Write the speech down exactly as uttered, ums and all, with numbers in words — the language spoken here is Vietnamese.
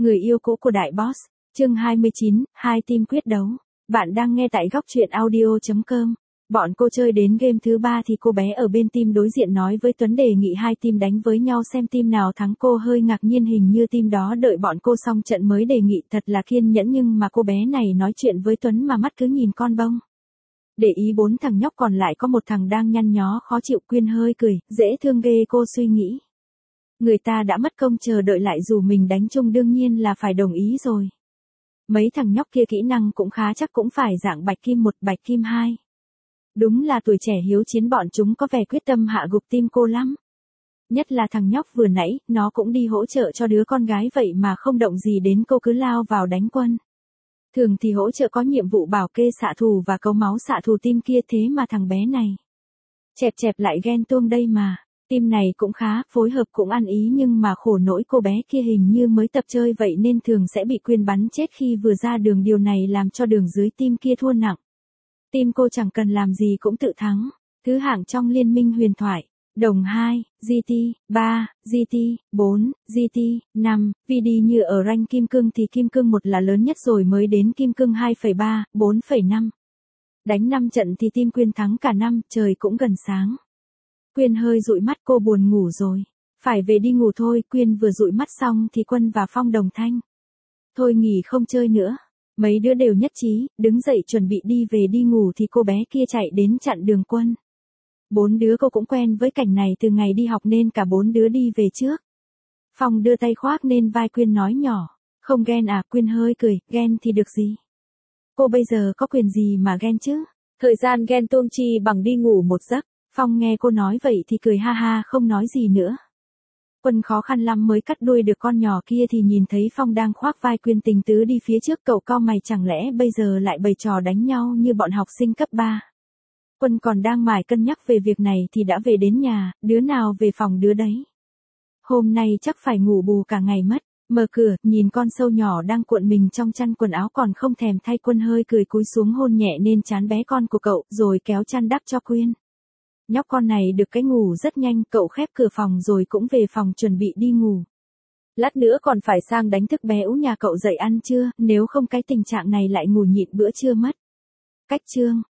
Người yêu cũ của đại boss, chương hai mươi chín, hai team quyết đấu. Bạn đang nghe tại góc truyện audio chấm com. Bọn cô chơi đến game thứ ba thì cô bé ở bên team đối diện nói với Tuấn đề nghị hai team đánh với nhau xem team nào thắng. Cô hơi ngạc nhiên, hình như team đó đợi bọn cô xong trận mới đề nghị, thật là kiên nhẫn, nhưng mà cô bé này nói chuyện với Tuấn mà mắt cứ nhìn con bông. Để ý bốn thằng nhóc còn lại có một thằng đang nhăn nhó khó chịu. Quyên hơi cười, dễ thương ghê, cô suy nghĩ. Người ta đã mất công chờ đợi lại dù mình đánh chung đương nhiên là phải đồng ý rồi. Mấy thằng nhóc kia kỹ năng cũng khá, chắc cũng phải dạng bạch kim một, bạch kim hai. Đúng là tuổi trẻ hiếu chiến, bọn chúng có vẻ quyết tâm hạ gục team cô lắm. Nhất là thằng nhóc vừa nãy, nó cũng đi hỗ trợ cho đứa con gái vậy mà không động gì đến cô, cứ lao vào đánh quân. Thường thì hỗ trợ có nhiệm vụ bảo kê xạ thù và cấu máu xạ thù team kia, thế mà thằng bé này chẹp chẹp lại ghen tuông đây mà. Team này cũng khá, phối hợp cũng ăn ý, nhưng mà khổ nỗi cô bé kia hình như mới tập chơi vậy nên thường sẽ bị Quyên bắn chết khi vừa ra đường, điều này làm cho đường dưới team kia thua nặng. Team cô chẳng cần làm gì cũng tự thắng. Thứ hạng trong liên minh huyền thoại: đồng hai, giê tê, ba, giê tê, bốn, giê tê, năm, vê đê. Như ở rank kim cương thì kim cương một là lớn nhất rồi mới đến kim cương hai phẩy ba, bốn phẩy năm. Đánh năm trận thì team Quyên thắng cả năm, trời cũng gần sáng. Quyên hơi dụi mắt, cô buồn ngủ rồi. Phải về đi ngủ thôi. Quyên vừa dụi mắt xong thì Quân và Phong đồng thanh: thôi nghỉ không chơi nữa. Mấy đứa đều nhất trí, đứng dậy chuẩn bị đi về đi ngủ thì cô bé kia chạy đến chặn đường Quân. Bốn đứa cô cũng quen với cảnh này từ ngày đi học nên cả bốn đứa đi về trước. Phong đưa tay khoác lên vai Quyên nói nhỏ: không ghen à? Quyên hơi cười, ghen thì được gì? Cô bây giờ có quyền gì mà ghen chứ? Thời gian ghen tuông chi bằng đi ngủ một giấc. Phong nghe cô nói vậy thì cười ha ha, không nói gì nữa. Quân khó khăn lắm mới cắt đuôi được con nhỏ kia thì nhìn thấy Phong đang khoác vai Quyên tình tứ đi phía trước, cậu cau mày, chẳng lẽ bây giờ lại bày trò đánh nhau như bọn học sinh cấp ba. Quân còn đang mải cân nhắc về việc này thì đã về đến nhà, đứa nào về phòng đứa đấy. Hôm nay chắc phải ngủ bù cả ngày mất. Mở cửa, nhìn con sâu nhỏ đang cuộn mình trong chăn quần áo còn không thèm thay. Quân hơi cười cúi xuống hôn nhẹ lên trán bé con của cậu, rồi kéo chăn đắp cho Quyên. Nhóc con này được cái ngủ rất nhanh, cậu khép cửa phòng rồi cũng về phòng chuẩn bị đi ngủ. Lát nữa còn phải sang đánh thức bé Ú nhà cậu dậy ăn trưa, nếu không cái tình trạng này lại ngủ nhịn bữa trưa mất. Cách chương.